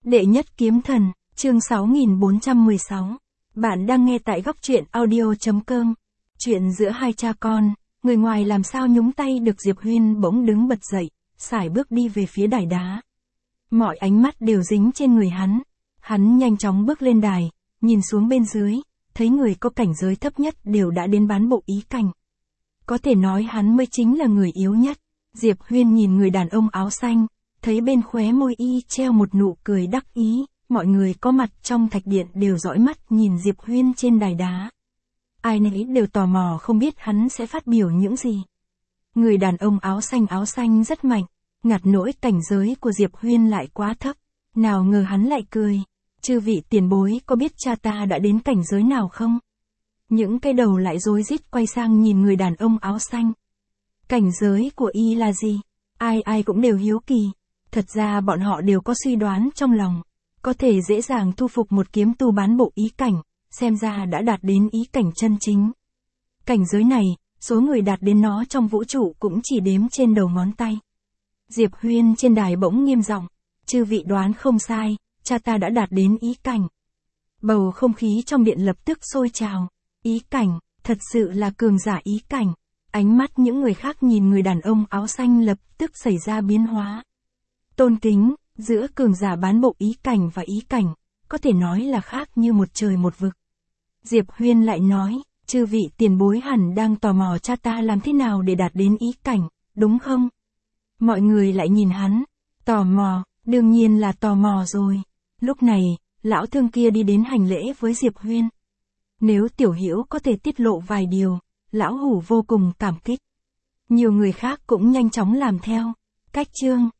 Đệ nhất kiếm thần, chương 6416. Bạn đang nghe tại góc truyện audio.com. Chuyện giữa hai cha con, người ngoài làm sao nhúng tay được. Diệp Huyên bỗng đứng bật dậy, sải bước đi về phía đài đá. Mọi ánh mắt đều dính trên người hắn. Hắn nhanh chóng bước lên đài, nhìn xuống bên dưới, thấy người có cảnh giới thấp nhất đều đã đến bán bộ ý cảnh. Có thể nói hắn mới chính là người yếu nhất. Diệp Huyên nhìn người đàn ông áo xanh, thấy bên khóe môi y treo một nụ cười đắc ý, mọi người có mặt trong thạch điện đều dõi mắt nhìn Diệp Huyên trên đài đá. Ai nấy đều tò mò không biết hắn sẽ phát biểu những gì. Người đàn ông áo xanh rất mạnh, ngặt nỗi cảnh giới của Diệp Huyên lại quá thấp, nào ngờ hắn lại cười. Chư vị tiền bối có biết cha ta đã đến cảnh giới nào không? Những cái đầu lại rối rít quay sang nhìn người đàn ông áo xanh. Cảnh giới của y là gì? Ai cũng đều hiếu kỳ. Thật ra bọn họ đều có suy đoán trong lòng. Có thể dễ dàng thu phục một kiếm tu bán bộ ý cảnh, xem ra đã đạt đến ý cảnh chân chính. Cảnh giới này, số người đạt đến nó trong vũ trụ cũng chỉ đếm trên đầu ngón tay. Diệp Huyên trên đài bỗng nghiêm giọng, chư vị đoán không sai, cha ta đã đạt đến ý cảnh. Bầu không khí trong điện lập tức sôi trào. Ý cảnh, thật sự là cường giả ý cảnh. Ánh mắt những người khác nhìn người đàn ông áo xanh lập tức xảy ra biến hóa. Tôn kính, giữa cường giả bán bộ ý cảnh và ý cảnh, có thể nói là khác như một trời một vực. Diệp Huyên lại nói, chư vị tiền bối hẳn đang tò mò cha ta làm thế nào để đạt đến ý cảnh, đúng không? Mọi người lại nhìn hắn, tò mò, đương nhiên là tò mò rồi. Lúc này, lão thương kia đi đến hành lễ với Diệp Huyên. Nếu Tiểu Hiểu có thể tiết lộ vài điều, lão hủ vô cùng cảm kích. Nhiều người khác cũng nhanh chóng làm theo. Cách chương